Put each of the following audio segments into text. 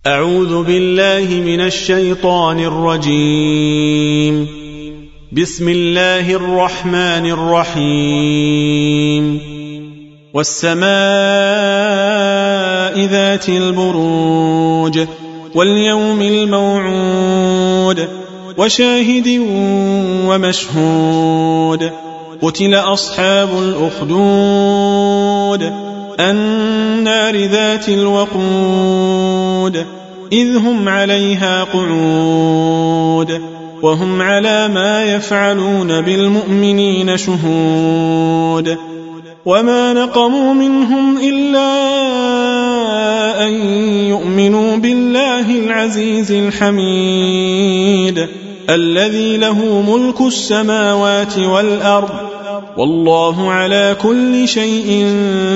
أعوذ بالله من الشيطان الرجيم. بسم الله الرحمن الرحيم. والسماء ذات البروج واليوم الموعود وشاهد ومشهود. قتل أصحاب الأخدود النار ذات الوقود إذ هم عليها قعود وهم على ما يفعلون بالمؤمنين شهود. وما نقموا منهم إلا أن يؤمنوا بالله العزيز الحميد الذي له ملك السماوات والأرض والله على كل شيء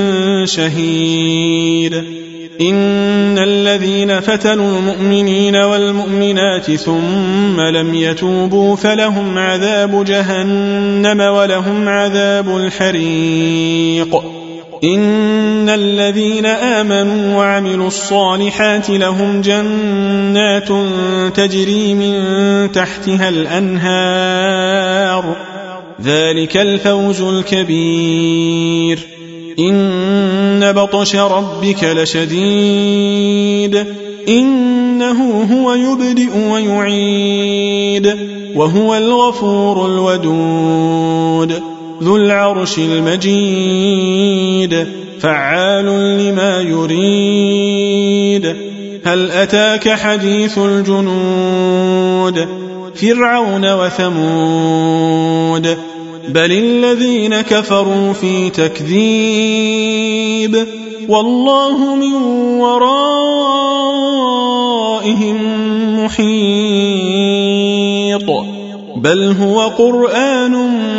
شهيد. إن الذين فتنوا المؤمنين والمؤمنات ثم لم يتوبوا فلهم عذاب جهنم ولهم عذاب الحريق. إن الذين آمنوا وعملوا الصالحات لهم جنات تجري من تحتها الأنهار ذلك الفوز الكبير. إن بطش ربك لشديد إنه هو يبدئ ويعيد وهو الغفور الودود ذو العرش المجيد فعال لما يريد. هل أتاك حديث الجنود فرعون وثمود بل الذين كفروا في تكذيب والله من ورائهم محيط. بل هو قرآن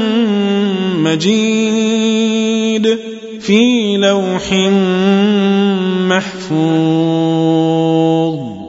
مجيد في لوح محفوظ.